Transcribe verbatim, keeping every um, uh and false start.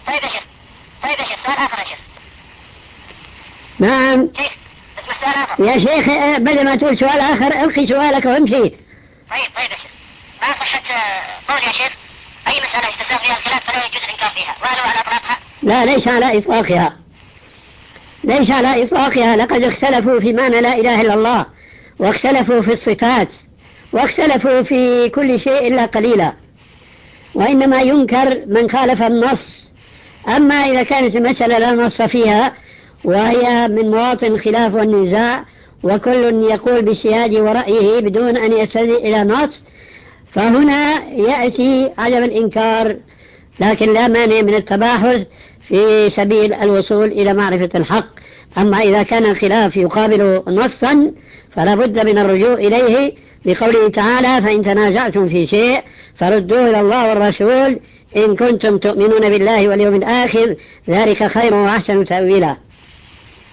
طيب يا شيخ، طيب يا شيخ، سؤال آخر يا شيخ. نعم. شيخ اسمه سؤال آخر. يا شيخ بدل ما تقول سؤال آخر ألقي سؤالك وامشي. طيب طيب يا شيخ، ما صحة قول يا شيخ أي مسألة يستساغ فيها الخلاف فلا يجوز الإنكار فيها، وهل على أطلاقها؟ لا، ليس على إطلاقها، ليس على إطلاقها. لقد اختلفوا في معنى لا إله إلا الله، واختلفوا في الصفات، واختلفوا في كل شيء إلا قليلا، وإنما ينكر من خالف النص. أما إذا كانت المسألة لا نص فيها وهي من مواطن الخلاف والنزاع وكل يقول بسياده ورأيه بدون أن يستند إلى نص، فهنا يأتي عدم الإنكار، لكن لا مانع من التباحث في سبيل الوصول إلى معرفة الحق. أما إذا كان الخلاف يقابل نصا فلا بد من الرجوع إليه، بقوله تعالى: فإن تنازعتم في شيء فردوه إلى الله والرسول إن كنتم تؤمنون بالله واليوم الآخر ذلك خير وأحسن تأويلا.